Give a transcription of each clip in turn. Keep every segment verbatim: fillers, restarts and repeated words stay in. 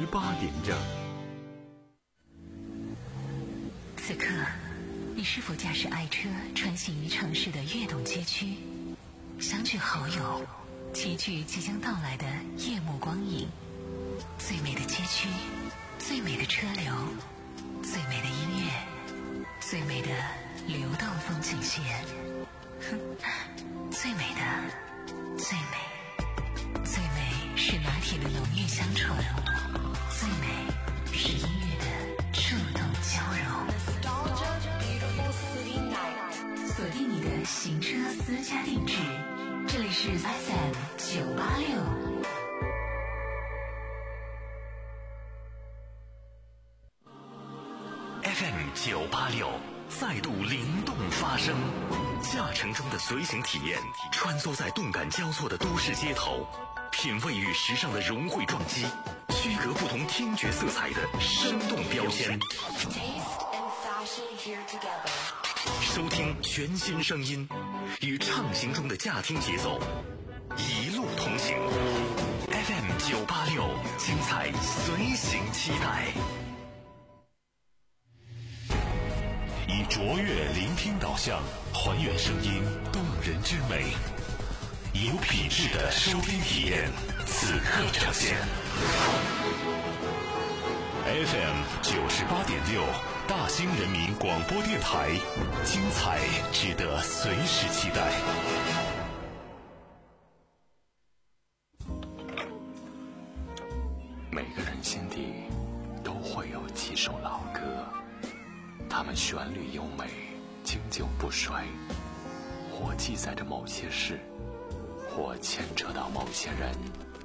八点整。 此刻，你是否驾驶爱车穿行于城市的跃动街区，相聚好友，齐聚即将到来的夜幕光影？最美的街区，最美的车流，最美的音乐，最美的流动风景线。哼，最美的，最美，最美是拿铁的浓郁香醇，最美是音乐的触动交融。锁定你的行车私家定制，这里是 F M 九八六。 F M 九八六再度灵动发声，驾乘中的随行体验，穿梭在动感交错的都市街头，品味与时尚的融汇撞击，区隔不同听觉色彩的生动标签。收听全新声音，与畅行中的驾听节奏一路同行。F M 九八六，精彩随行期待。以卓越聆听导向，还原声音动人之美，有品质的收听体验，此刻呈现。F M 九十八点六，大兴人民广播电台，精彩值得随时期待。 每个人心底都会有几首老歌，它们旋律优美，经久不衰，或记载着某些事，或牵扯到某些人。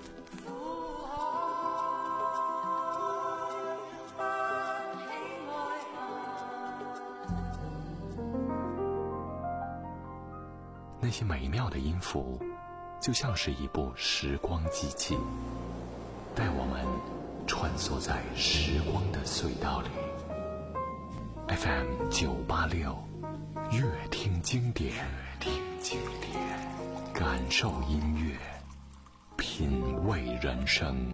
那些美妙的音符，就像是一部时光机器，带我们穿梭在时光的隧道里。F M 九八六，乐听经典，乐听经典，感受音乐，品味人生。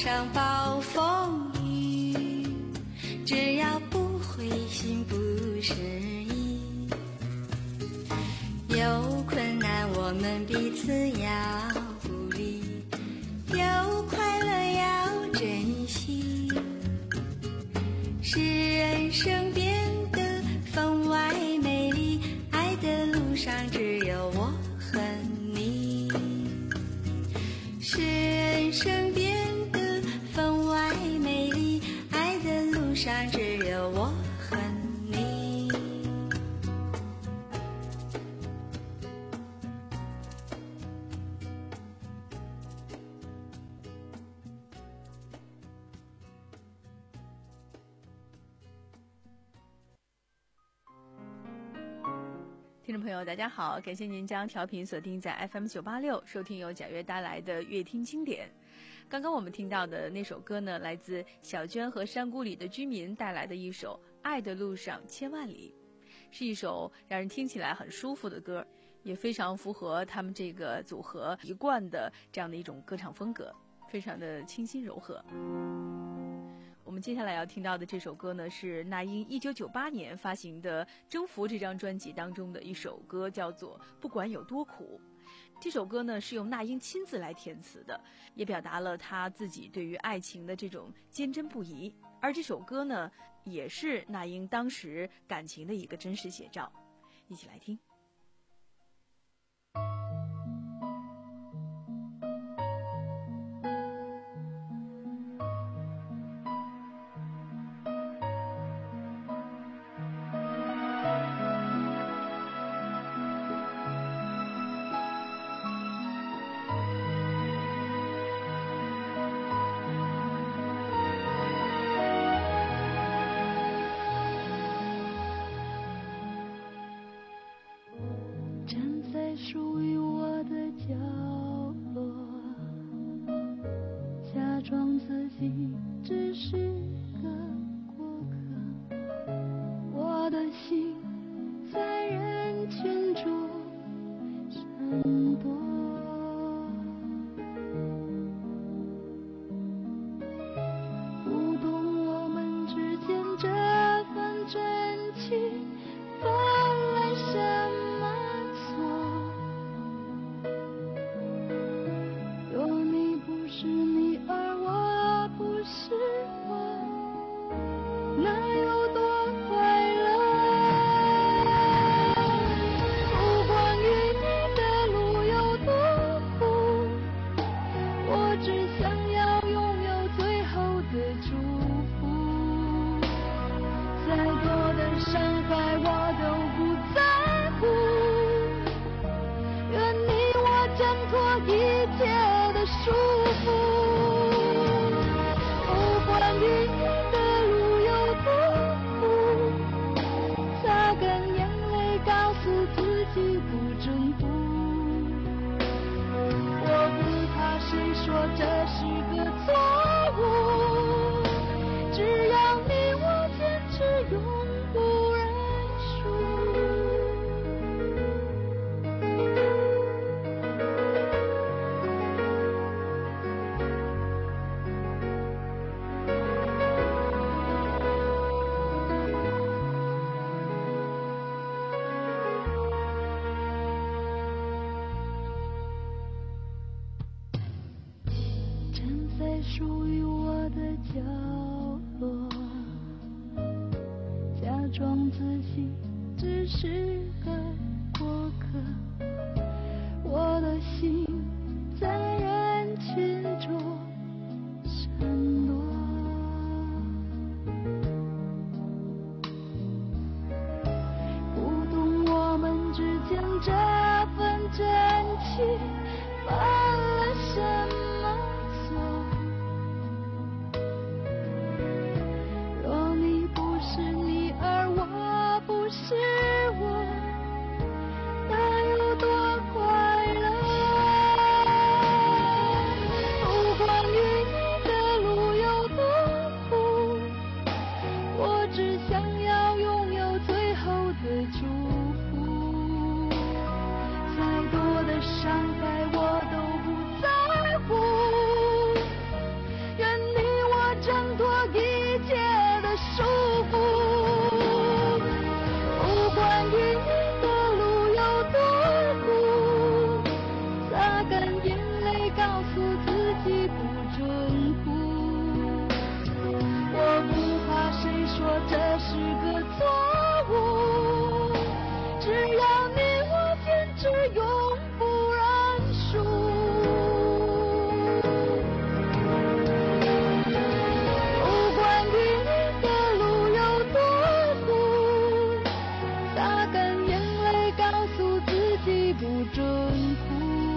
上暴风雨，只要不灰心不失意，有困难我们彼此要鼓励，有快乐要珍惜，使人生变得分外美丽，爱的路上只有我和你，使人生变得分外美丽，爱的路上只有我和你。 听众朋友大家好，感谢您将调频锁定在 F M 九八六，收听由贾悦带来的乐听经典。刚刚我们听到的那首歌呢，来自小娟和山谷里的居民带来的一首《爱的路上千万里》，是一首让人听起来很舒服的歌，也非常符合他们这个组合一贯的这样的一种歌唱风格，非常的清新柔和。我们接下来要听到的这首歌呢，是那英一九九八年发行的《征服》这张专辑当中的一首歌，叫做《不管有多苦》。这首歌呢是由那英亲自来填词的，也表达了她自己对于爱情的这种坚贞不移。而这首歌呢，也是那英当时感情的一个真实写照。一起来听。 属于我的角落，假装自己只是个过客，我的心在人群中闪躲，不懂我们之间这份真情犯了什么错。是你而我不是我，那有多快乐？不管与你的路有多苦，我只想要拥有最后的祝福。再多的伤害我都不在乎，愿你我挣脱一切的束缚。不管与你的路有多苦，擦干眼泪告诉自己不征服。我不怕谁说这是个错误，只要你我坚持永不认输。属于我的角落，假装自己只是个过客，我的心在人群中闪躲，不懂我们之间这份真情犯了什么错。是你而我不是我，那有多快乐？ 准哭。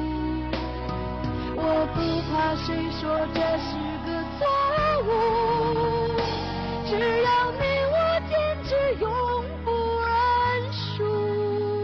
我不怕谁说这是个错误，只要你我坚持永不认输。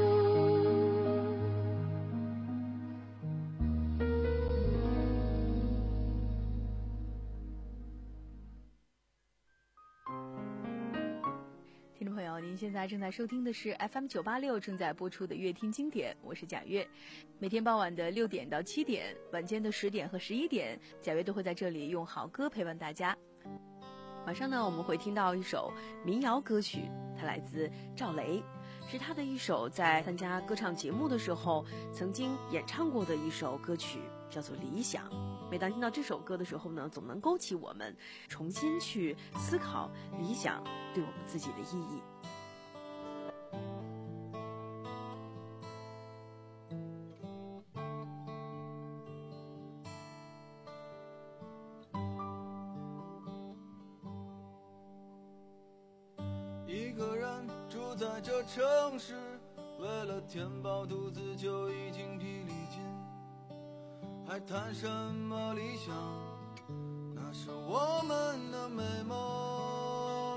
听众朋友，您现在正在收听的是 F M 九八六正在播出的乐听经典，我是贾月。每天傍晚的六点到七点，晚间的十点和十一点，贾月都会在这里用好歌陪伴大家。晚上呢，我们会听到一首民谣歌曲，它来自赵雷，是他的一首在参加歌唱节目的时候曾经演唱过的一首歌曲，叫做《理想》。每当听到这首歌的时候呢，总能勾起我们重新去思考理想对我们自己的意义。 一个人住在这城市，为了填饱肚子就已经疲力尽，还谈什么理想？那是我们的美梦。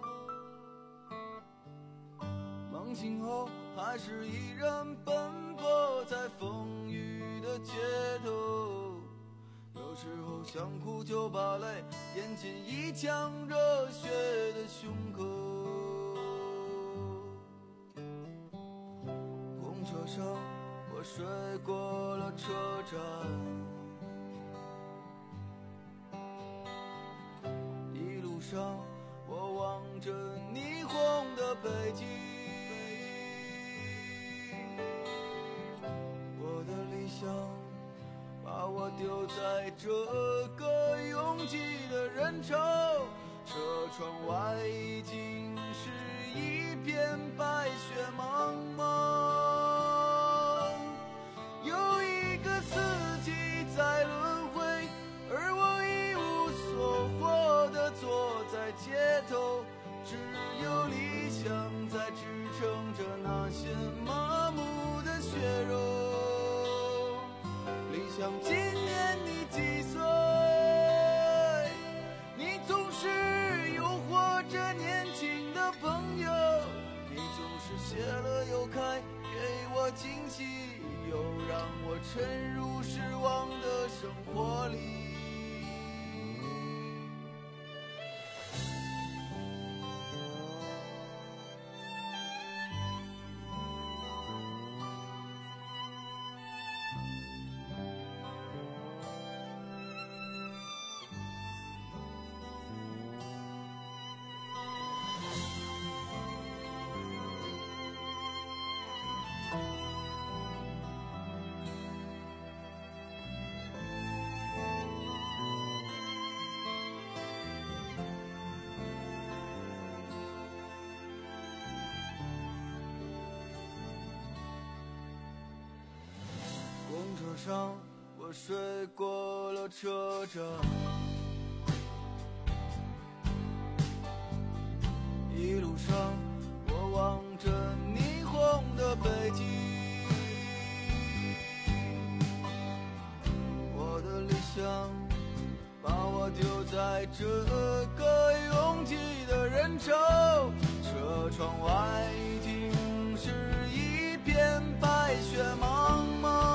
梦醒后还是一人奔波在风雨的街头，有时候想哭就把泪咽进一腔热血的胸口。公车上我睡过了车站，一路上我望着霓虹的北京，我的理想把我丢在这个拥挤的人潮，车窗外已经是一片白雪茫茫。有一个四季在轮回，而我一无所获地坐在街头，只有理想在支撑着那些麻木的血肉。理想今年你几岁？你总是诱惑着年轻的朋友，你总是谢了又开，给我惊喜，又让我沉入失望的生活里。公车上我睡过了车站，一路上我望着霓虹的北京，我的理想把我丢在这个拥挤的人潮，车窗外已经是一片白雪茫茫。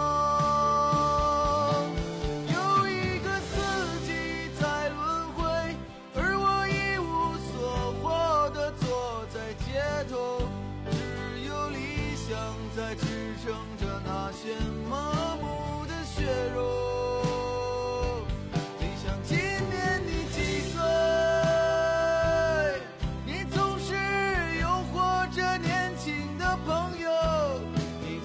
在支撑着那些麻木的血肉。理想今年你几岁？你总是诱惑着年轻的朋友，你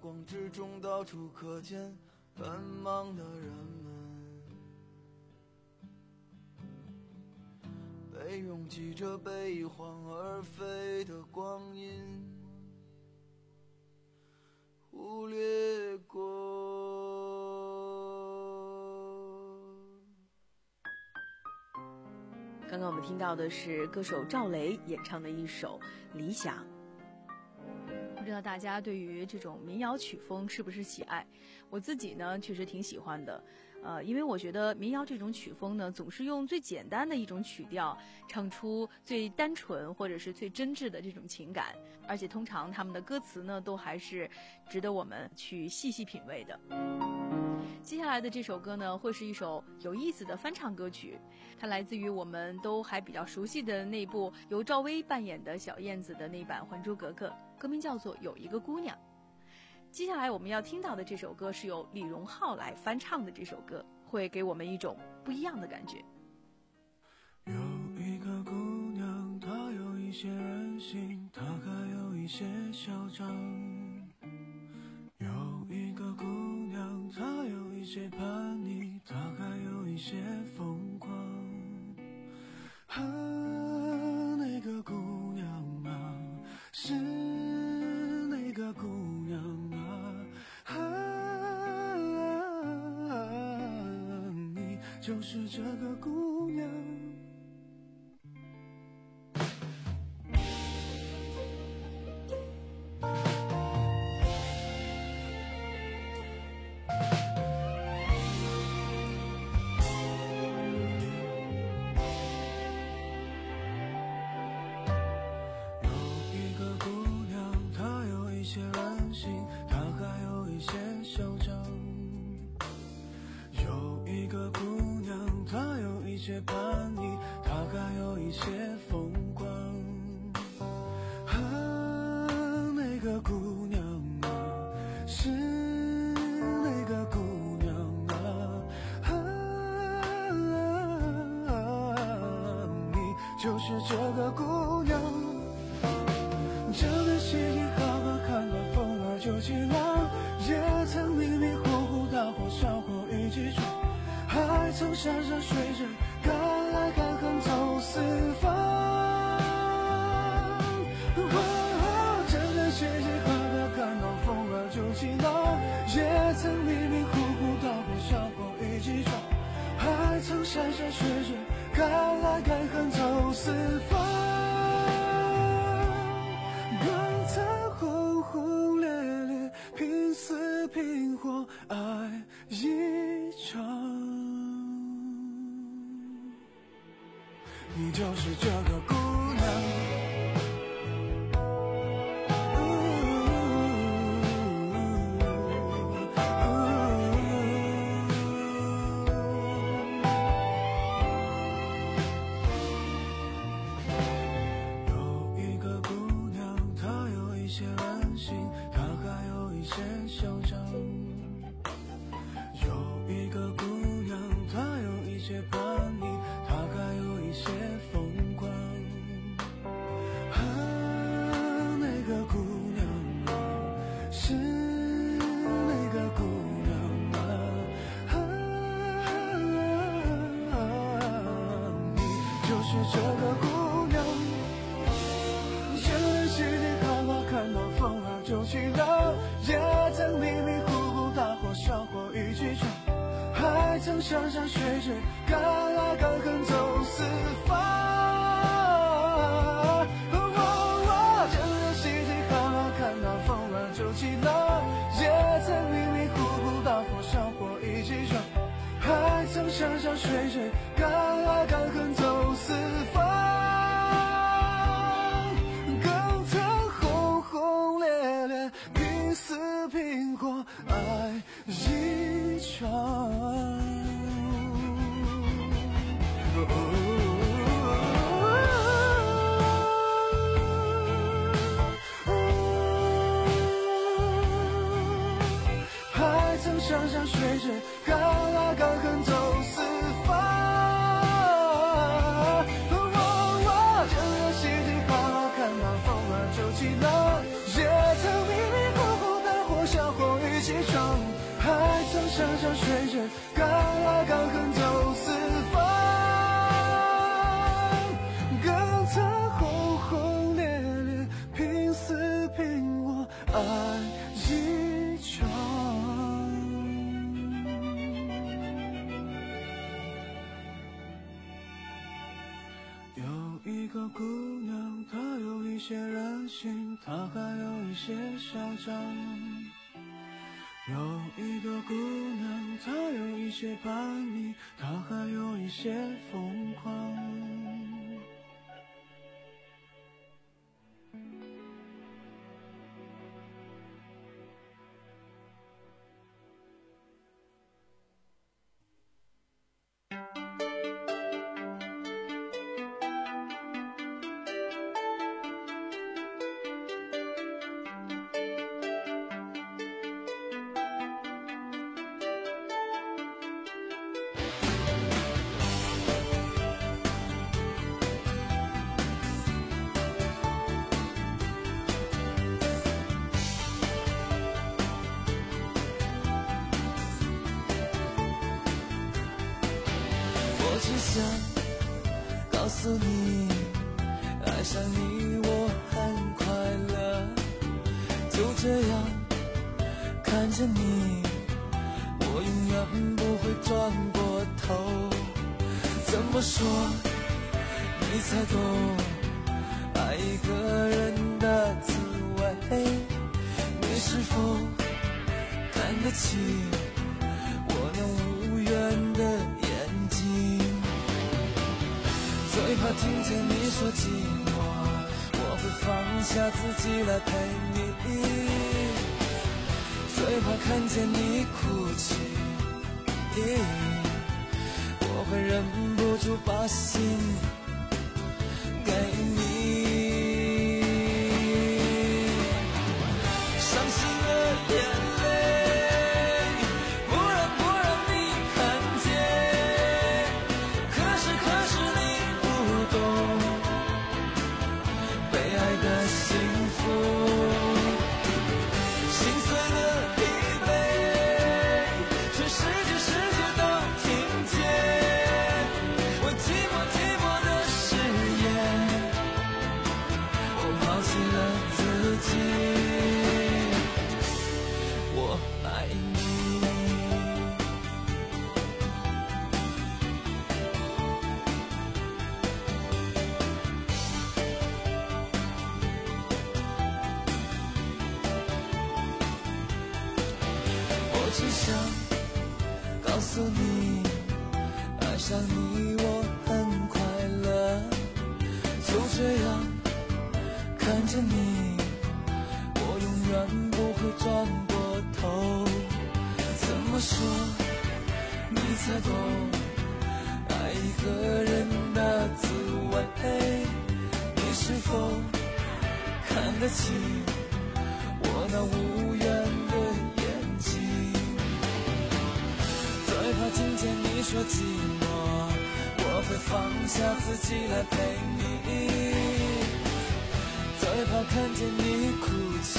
光之中到处可见奔忙的人们，被拥挤着悲欢而飞的光阴忽略过。 刚刚我们听到的是歌手赵雷演唱的一首《理想》。不知道大家对于这种民谣曲风是不是喜爱？我自己呢确实挺喜欢的，呃，因为我觉得民谣这种曲风呢，总是用最简单的一种曲调，唱出最单纯或者是最真挚的这种情感，而且通常他们的歌词呢，都还是值得我们去细细品味的。接下来的这首歌呢，会是一首有意思的翻唱歌曲，它来自于我们都还比较熟悉的那部由赵薇扮演的小燕子的那版《还珠格格》，歌名叫做《有一个姑娘》。接下来我们要听到的这首歌是由李荣浩来翻唱的，这首歌会给我们一种不一样的感觉。 有一个姑娘，她有一些任性，她还有一些嚣张。有一个姑娘，她有一些叛逆，她还有一些疯狂。啊，那个姑娘啊，是那个姑娘啊，啊，你就是这个姑娘。就是这个姑娘，这个细节好好看到风儿就起浪，也曾迷迷糊糊大火小火一起闯，还曾山山水水敢爱敢恨走四方。哦，这个细节好好看到风儿就起浪，也曾迷迷糊糊大火小火一起闯，还曾山山水水敢爱敢恨走四方，刚才轰轰烈烈拼死拼活爱一场，你就是这个姑娘。这个姑娘，见人世间好好看到风儿就起浪，也曾迷迷糊糊大火小火一起闯，还曾山山水水敢爱敢恨走四方。哦哦，见人世间好好看到风儿就起浪，也曾迷迷糊糊大火小火一起闯，还曾山山水水敢爱敢恨走四方，更曾轰轰烈烈拼死拼活爱一场。还曾山山水水敢爱敢恨走四方，见人世间好好看到风儿就起浪，也曾迷迷糊糊大火小火爱一场。有一个姑娘，她有一些任性，她还有一些嚣张。有一个姑娘，她有一些叛逆，她还有一些疯狂。我只想告诉你，爱上你我很快乐，就这样看着你，我永远不会转过头。怎么说你才懂爱一个人的滋味？你是否看得起我那无缘的眼睛？最怕听见你说寂寞，我会放下自己来陪你。最怕看见你哭泣，我会忍不住把心给你。伤心的眼泪不让不让你看见，可是可是你不懂被爱的幸福。心碎的疲惫，全世界世界都听见，我寂寞寂寞的誓言，我抛弃了自己，我爱你。我只想告诉你，爱上你我很快乐，就这样看着你，我永远不会转过头。怎么说你才懂爱一个人的滋味？你是否看得起我那无缘的眼睛？最怕听见你说寂寞，我会放下自己来陪你。最怕看见你哭泣，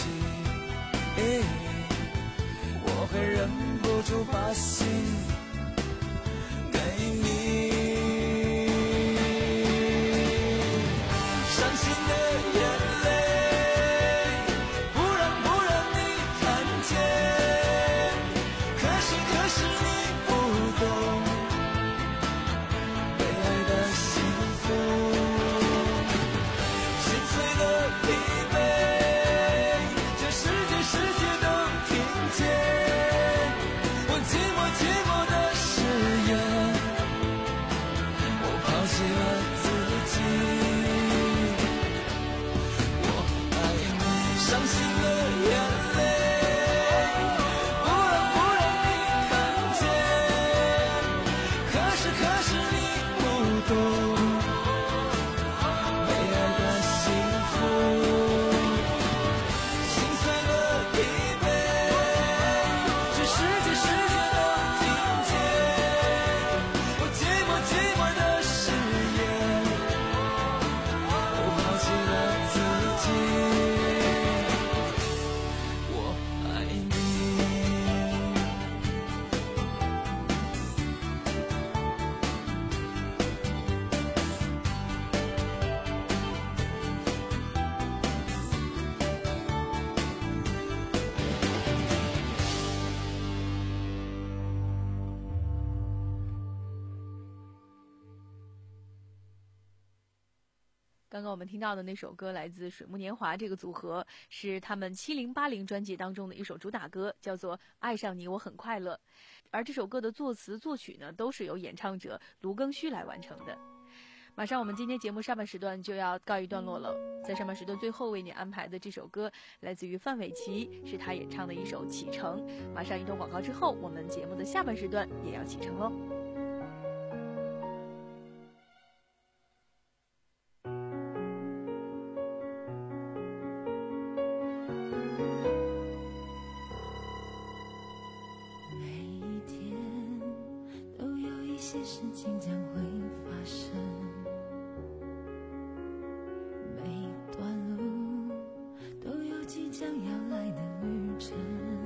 我会忍不住把心给你。伤心的眼泪不让不让你看见，可是可是你不懂被爱的幸福。心碎的疲惫，全世界世界都听见，我寂寞寂寞刚刚我们听到的那首歌来自水木年华这个组合，是他们七零八零专辑当中的一首主打歌，叫做《爱上你我很快乐》。而这首歌的作词作曲呢，都是由演唱者卢庚戌来完成的。马上我们今天节目上半时段就要告一段落了，在上半时段最后为你安排的这首歌来自于范玮琪，是他演唱的一首《启程》。马上一段广告之后，我们节目的下半时段也要启程喽。 事情将会发生，每段路都有即将要来的旅程，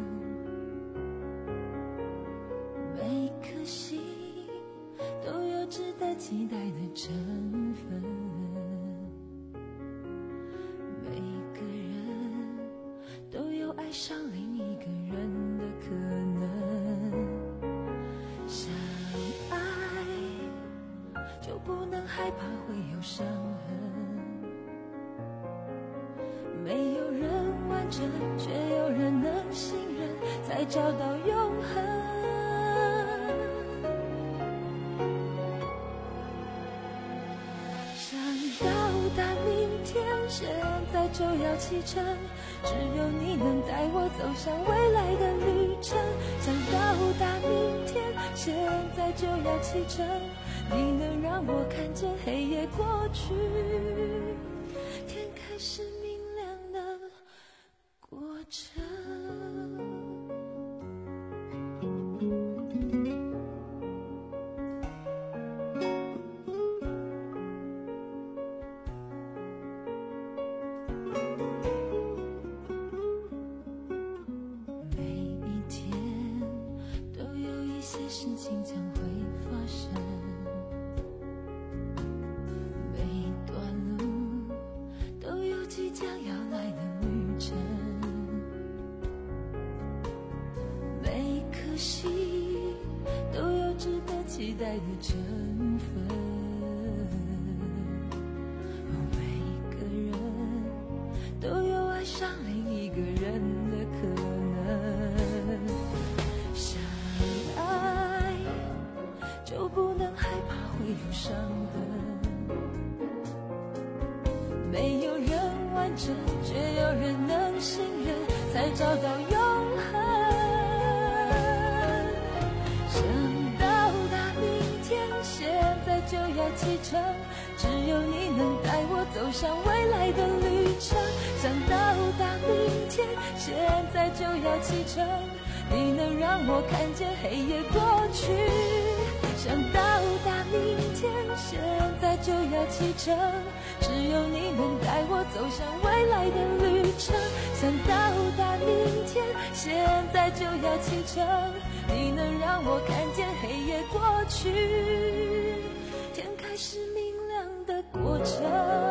每颗心都有值得期待的成分，每个人都有爱上另一个人的可能，相爱就不能害怕会有伤痕，没有人完整，却有人能信任，才找到永恒。想到达明天，现在就要启程，只有你能带我走向未来的旅程。想到达明天，现在就要启程，你能让我看见黑夜过去，天开始明亮的过程。每一天都有一些事情将会发生，每段路都有即将要来的旅程，每颗心都有值得期待的成分，每个人都有爱上另一个人的可能，相爱就不能害怕会有伤痕，没有人完整，却有人能信任，才找到永恒。想到达明天，现在就要启程，只有你能带我走向未来的旅程。想到达明天，现在就要启程，你能让我看见黑夜过去。想到达明天，现在就要启程，只有你能带我走向未来的旅程。想到达明天，现在就要启程，你能让我看见黑夜过去，天开始明亮的过程。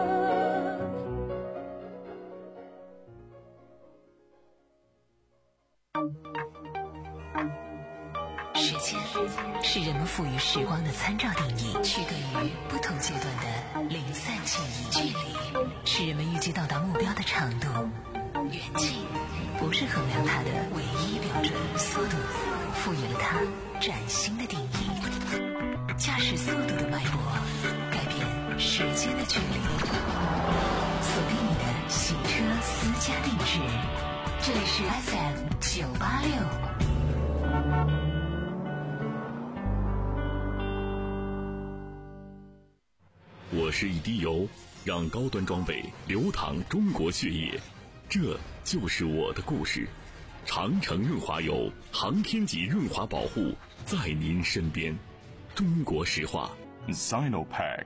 时间是人们赋予时光的参照定义，区隔于不同阶段的零散记忆。距离是人们预计到达目标的长度，远近不是衡量它的唯一标准。速度赋予了它崭新的定义，驾驶速度的脉搏改变时间的距离。锁定你的行车私家定制，这里是 F M 九八六。 我是一滴油，让高端装备流淌中国血液，这就是我的故事。长城润滑油，航天级润滑保护，在您身边。中国石化 Sinopec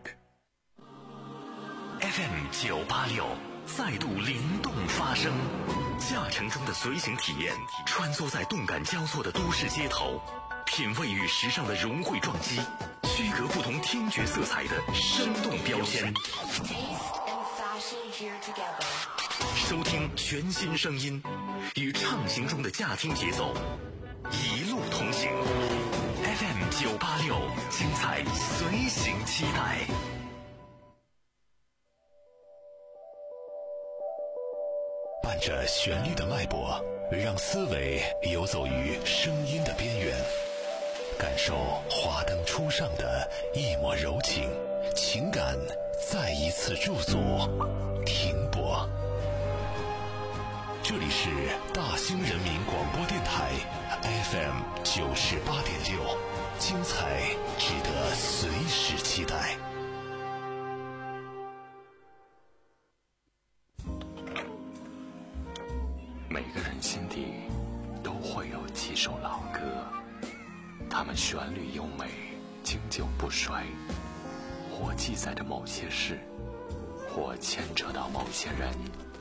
F M 九八六再度灵动发声，驾乘中的随行体验，穿梭在动感交错的都市街头，品味与时尚的融汇撞击，区隔不同听觉色彩的生动标签，收听全新声音，与畅行中的驾听节奏一路同行。 F M 九八六， ，精彩随行期待。 伴着旋律的脉搏，让思维游走于声音的边缘，感受华灯初上的一抹柔情，情感再一次驻足停泊。这里是大兴人民广播电台 F M 九十八点六，精彩值得随时期待。 每个人心底都会有几首老歌，它们旋律优美，经久不衰，或记载着某些事，或牵扯到某些人。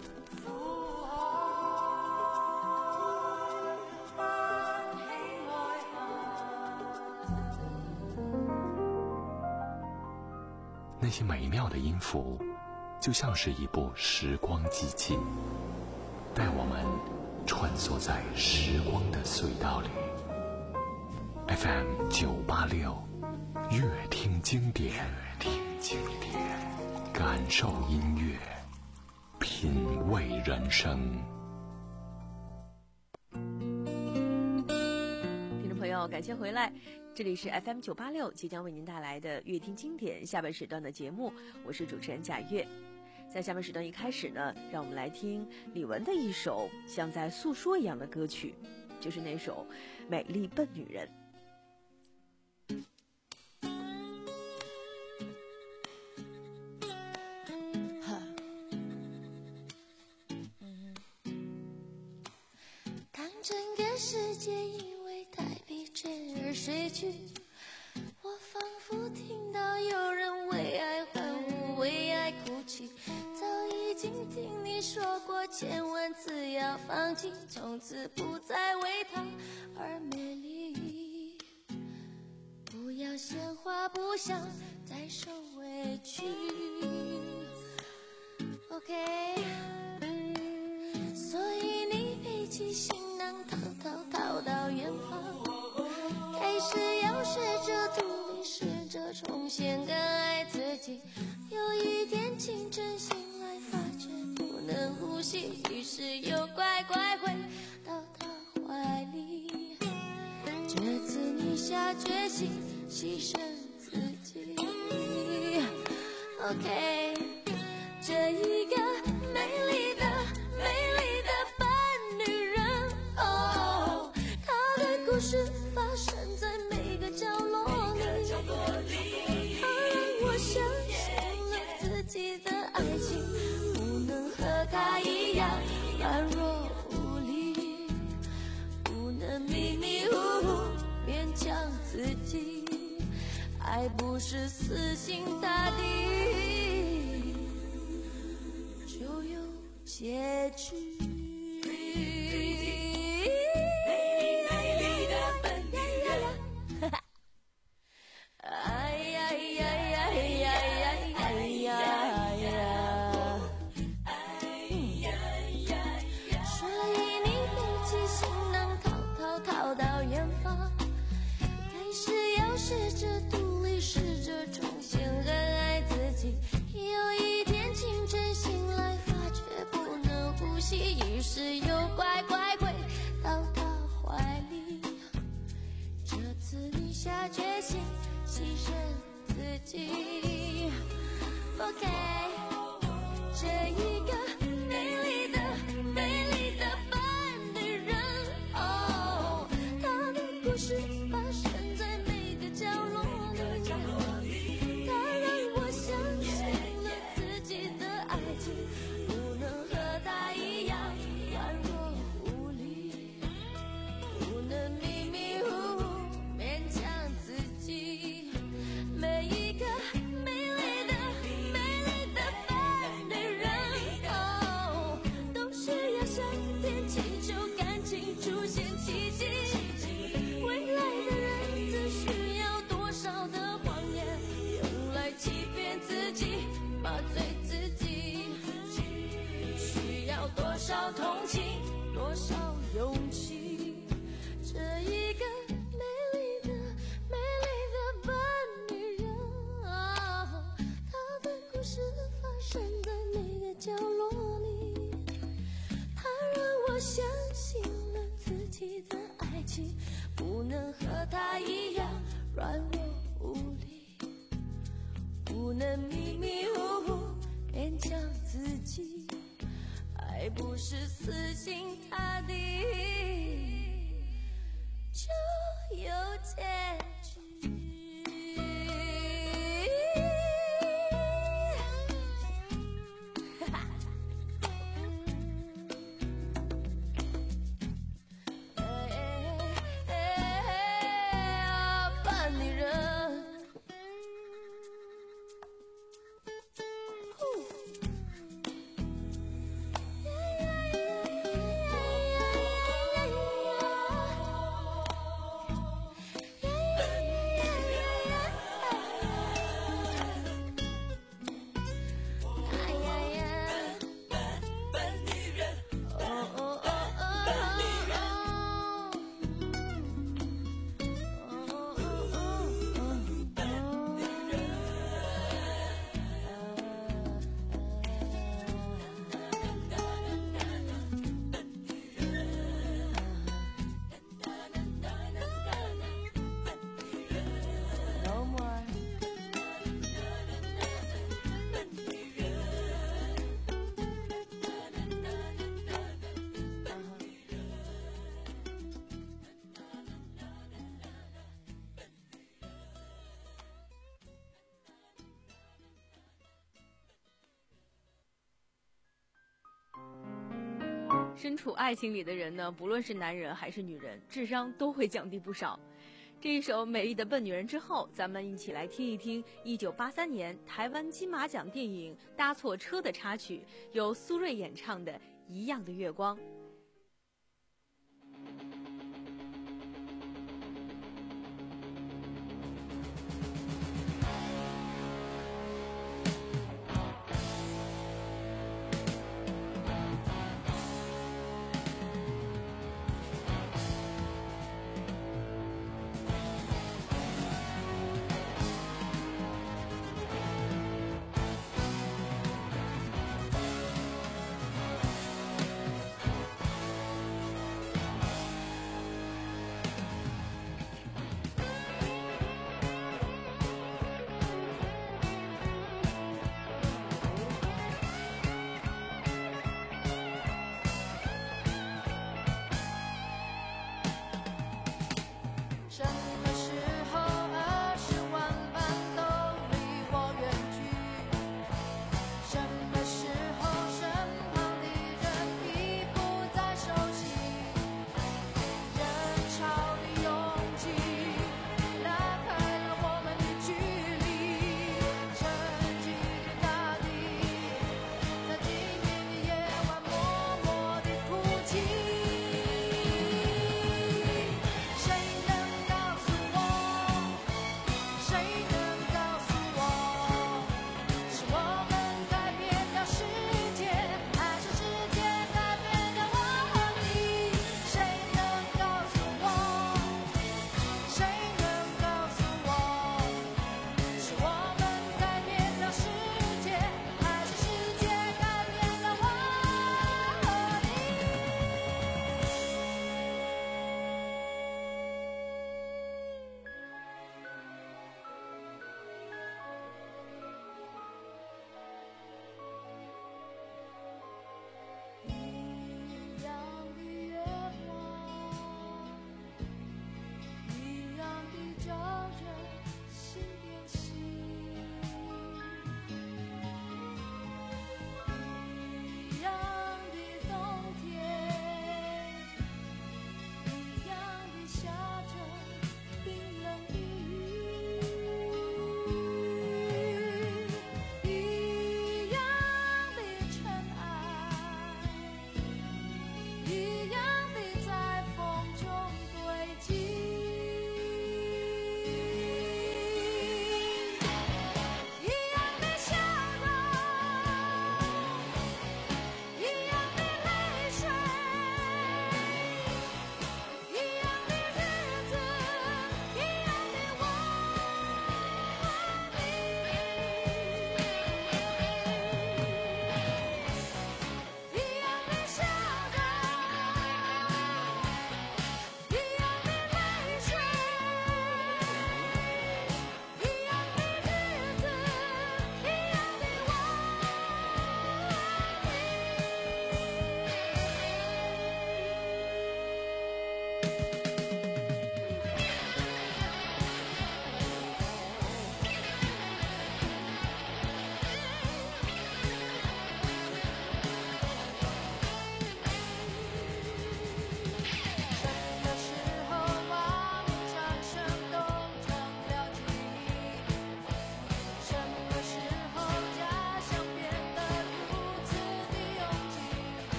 那些美妙的音符，就像是一部时光机器，带我们穿梭在时光的隧道里。F M 九八六，乐听经典，乐听经典，感受音乐，品味人生。 听众朋友，感谢回来，这里是 F M 九八六，即将为您带来的乐听经典下半时段的节目，我是主持人贾月。在下半时段一开始呢，让我们来听李玟的一首像在诉说一样的歌曲，就是那首《美丽笨女人》。 当整个世界因为太疲倦而睡去，我仿佛听到有人为爱欢呼，为爱哭泣。早已经听你说过千万次要放弃，从此不再为他而美丽。不要鲜花，不想再受委屈。 OK， 所以你背起行囊逃逃逃到远方，开始要学着独立，试着重新更爱自己。有一天清晨醒来发觉不能呼吸，于是又乖乖回到他怀里。这次你下决心牺牲自己。 OK， 这一个美丽的美丽的笨女人，哦，她的故事发生在每个角落里，她让我相信了自己的爱情不能和她一样软弱无力，不能迷迷糊糊勉强自己，爱不是死心塌地就有结局。美丽的笨女人，哎呀呀呀呀呀呀呀！所以你背起行囊逃逃逃到远方，开始要试着独立，试着重新更爱自己。有一天清晨醒来发觉不能呼吸，于是又乖乖回到他怀里。这次你下决心牺牲自己。 OK， 这一个美丽的美丽的笨女人，哦，她的故事发生在每个角落里，她让我相信了自己的爱情不能和她一样软弱无力，不能迷迷糊糊勉强自己。每一个美丽的美丽的笨女人，哦，都是要向天祈求感情出现奇迹。未来的日子需要多少的谎言，用来欺骗自己，麻醉自己，需要多少同情，多少勇气。这一个美丽的美丽的笨女人，哦，她的故事发生在每个角落里， 我相信了自己的爱情，不能和他一样软弱无力，不能迷迷糊糊勉强自己，爱不是死心塌地就有结局。 身处爱情里的人呢，不论是男人还是女人，智商都会降低不少。这一首《美丽的笨女人》之后，咱们一起来听一听一九八三年台湾金马奖电影《搭错车》的插曲，由苏芮演唱的《一样的月光》。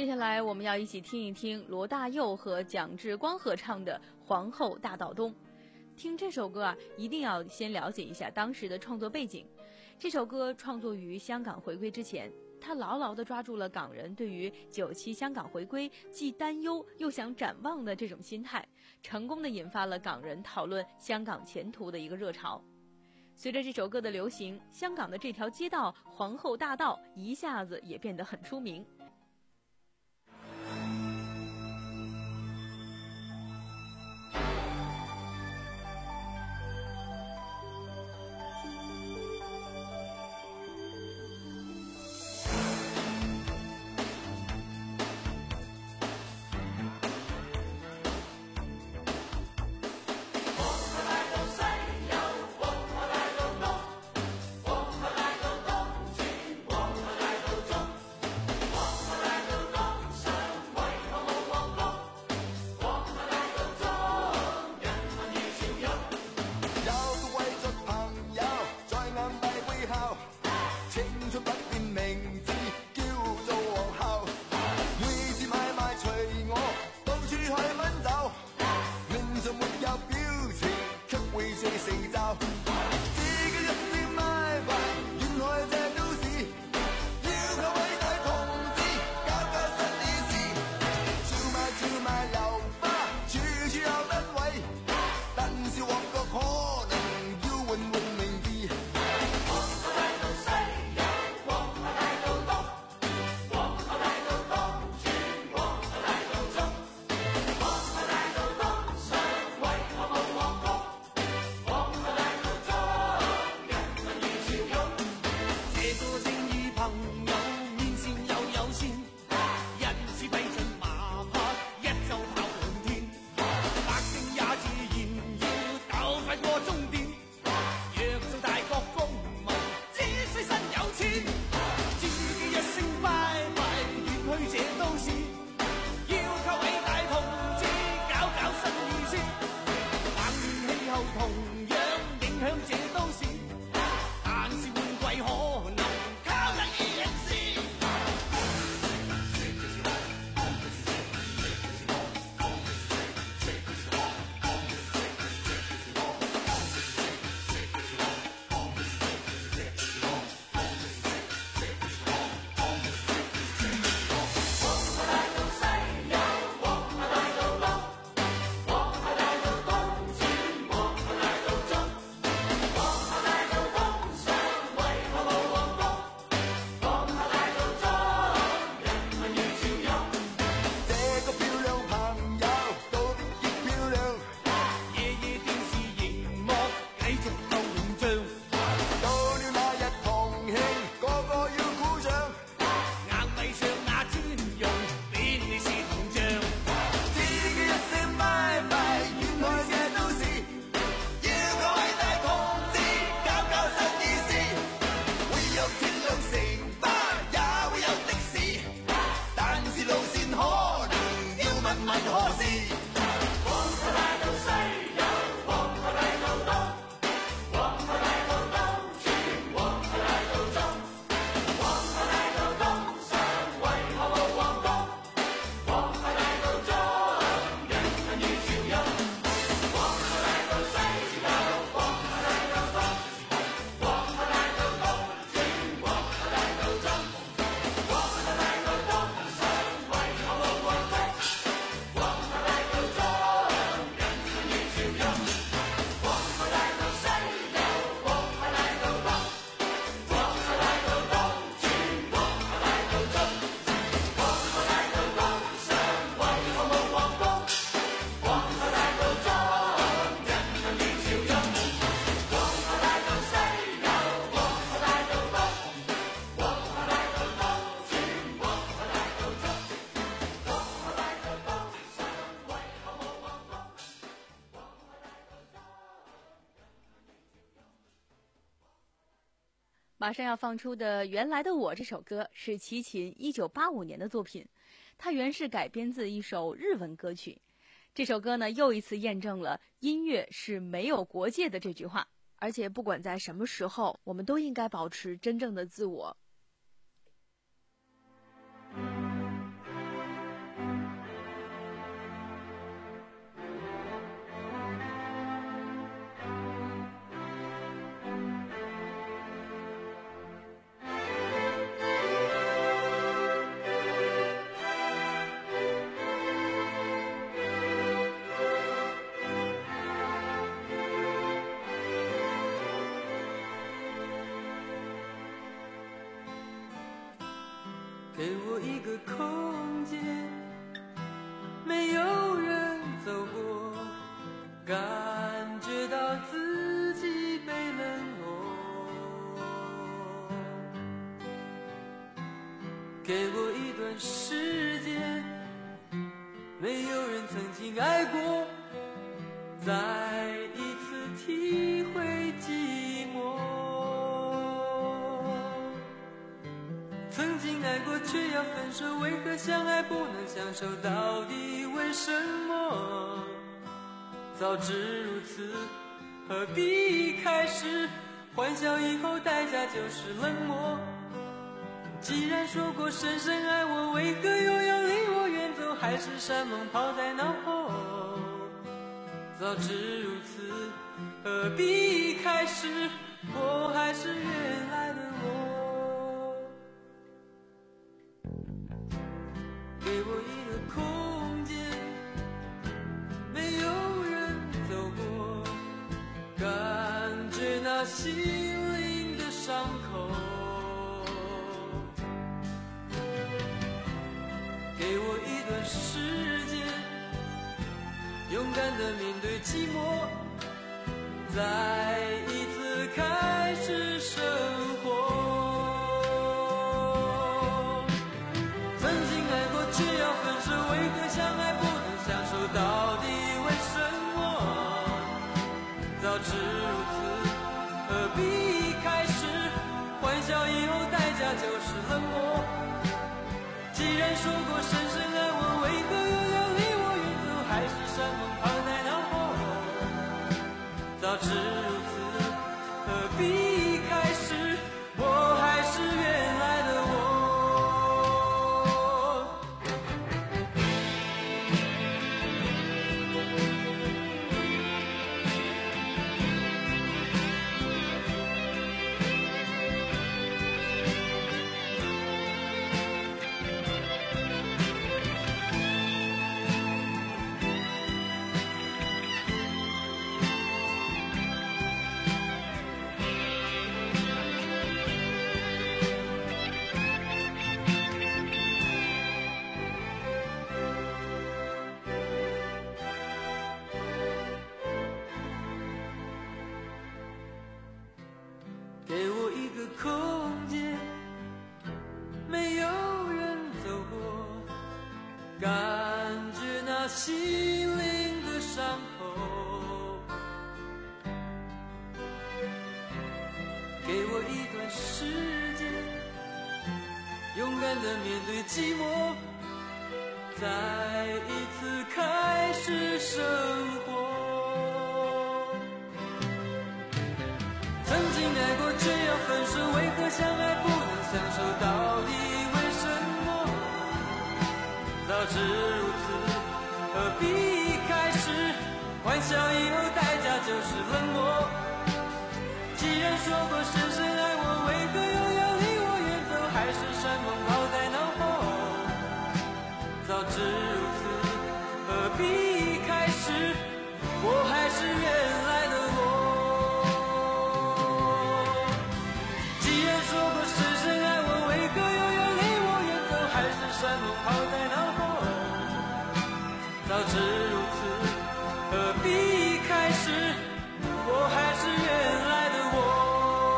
接下来我们要一起听一听罗大佑和蒋志光合唱的《皇后大道东》。听这首歌啊，一定要先了解一下当时的创作背景。这首歌创作于香港回归之前，他牢牢地抓住了港人对于九七香港回归既担忧又想展望的这种心态，成功地引发了港人讨论香港前途的一个热潮。随着这首歌的流行，香港的这条街道皇后大道一下子也变得很出名。马上要放出的《原来的我》这首歌是齐秦一九八五年的作品，它原是改编自一首日文歌曲。这首歌呢，又一次验证了音乐是没有国界的这句话，而且不管在什么时候，我们都应该保持真正的自我。 一个空间，没有人走过，感觉到自己被冷落。给我一段时间，没有人曾经爱过，再一次体会寂寞。曾经爱过却要分手，为何相爱不能相守？到底为什么？早知如此，何必开始？欢笑以后代价就是冷漠。既然说过深深爱我，为何又要离我远走？海誓山盟抛在脑后。早知如此，何必开始？我还是原来的我。给我一个空间，没有人走过，感觉那心灵的伤口。给我一段时间，勇敢地面对寂寞，再一次开始生活。曾经爱过却要分手，为何相爱不能相守？到底为什么？早知如此，何必开始？欢笑以后代价就是冷漠。既然说过深深爱我，为何又要离我远走？海誓山盟抛在脑后。早知如此，何必开始？我还是原来的我。给我一个空间，没有人走过，感觉那心灵的伤口。给我一段时间，勇敢地面对寂寞，再一次开始生活。曾经爱过却要分手，为何相爱不能相守？到底为什么？早知如此，何必开始？欢笑以后代价就是冷漠。既然说过深深爱我，为何又要离我远走？海誓山盟抛在脑后。早知如此，何必开始？我还是原来的我。山盟抛在脑后，早知如此，何必开始？我还是原来的我。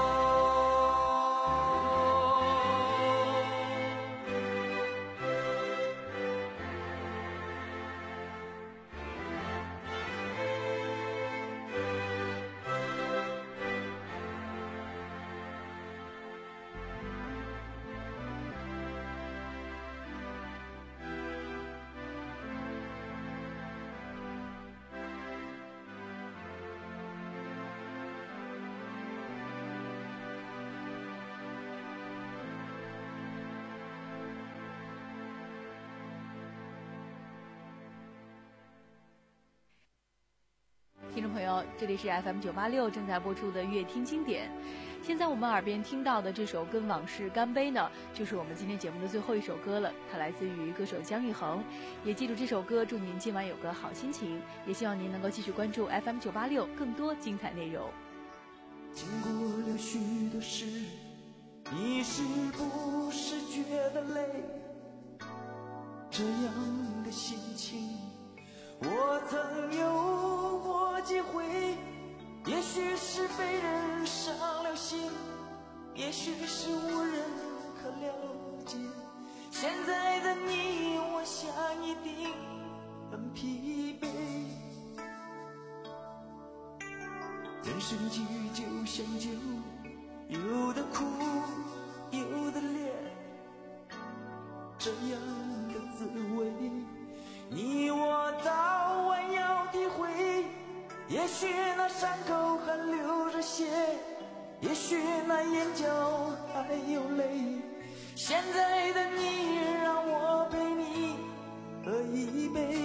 听众朋友，这里是 F M 九八六正在播出的乐听经典。现在我们耳边听到的这首《跟往事干杯》呢，就是我们今天节目的最后一首歌了。它来自于歌手姜育恒。也记住这首歌，祝您今晚有个好心情。也希望您能够继续关注 F M 九八六更多精彩内容。 经过了许多事，你是不是觉得累？ 这样的心情。我曾有过机会，也许是被人伤了心，也许是无人可了解。现在的你，我想一定很疲惫。人生剧就像酒，有的苦，有的烈，这样的滋味，你我早晚要体会。也许那伤口还流着血，也许那眼角还有泪。现在的你，让我陪你喝一杯，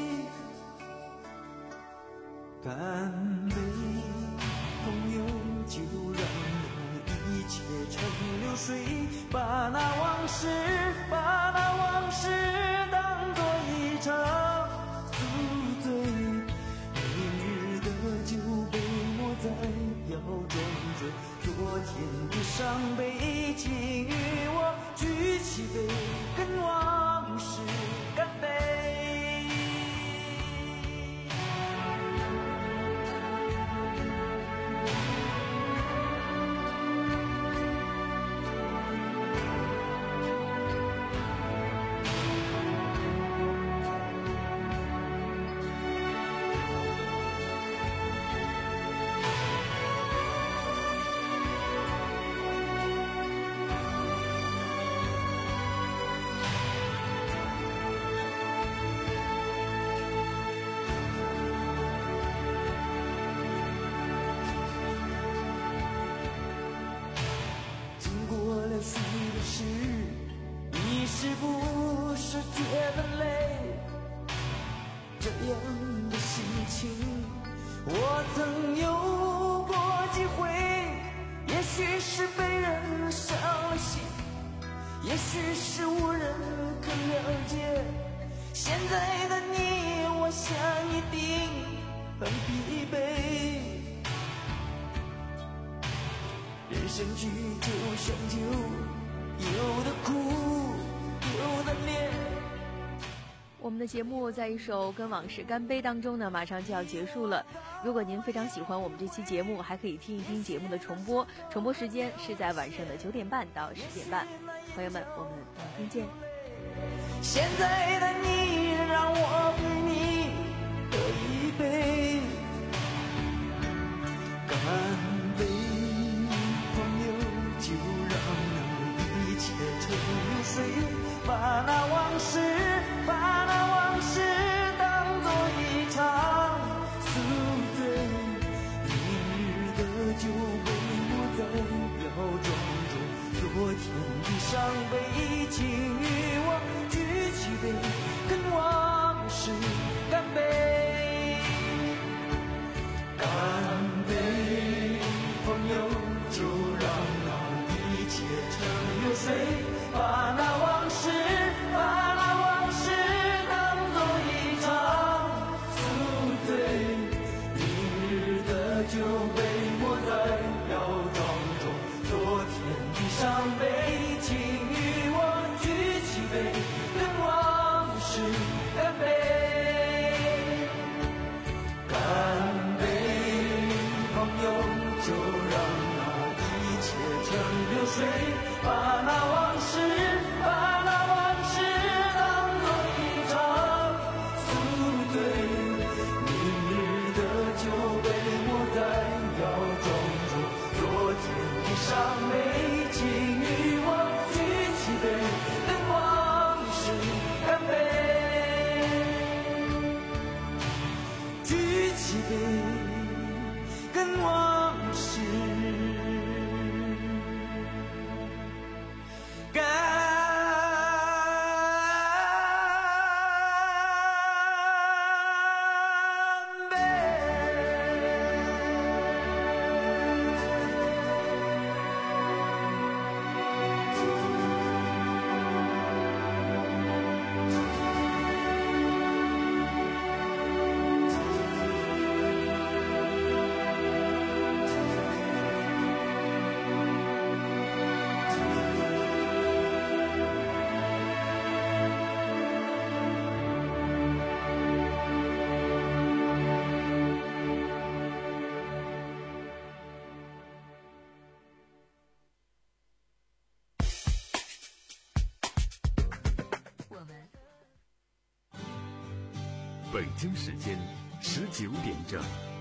干杯，朋友，就让那一切成流水，把那往事，把那往事当作一场宿醉。明日的酒杯莫再要装醉，昨天的伤悲，请与我举起杯，跟往事干杯。你是不是觉得累？这样的心情，我曾有过机会，也许是被人伤了心，也许是无人可了解。现在的你，我想一定很疲惫。人生剧就像酒，有的苦，有的烈。 我们的节目在一首《跟往事干杯》当中呢，马上就要结束了。如果您非常喜欢我们这期节目，还可以听一听节目的重播，重播时间是在晚上的九点半到十点半。朋友们，我们明天见。 现在的你，让我陪你喝一杯，干杯，朋友，就让那一切成流水，把那往事，把那往事当作一场宿醉。明日的酒杯莫再要装作昨天的伤悲，请与我举起杯，跟往事北京时间十九点整。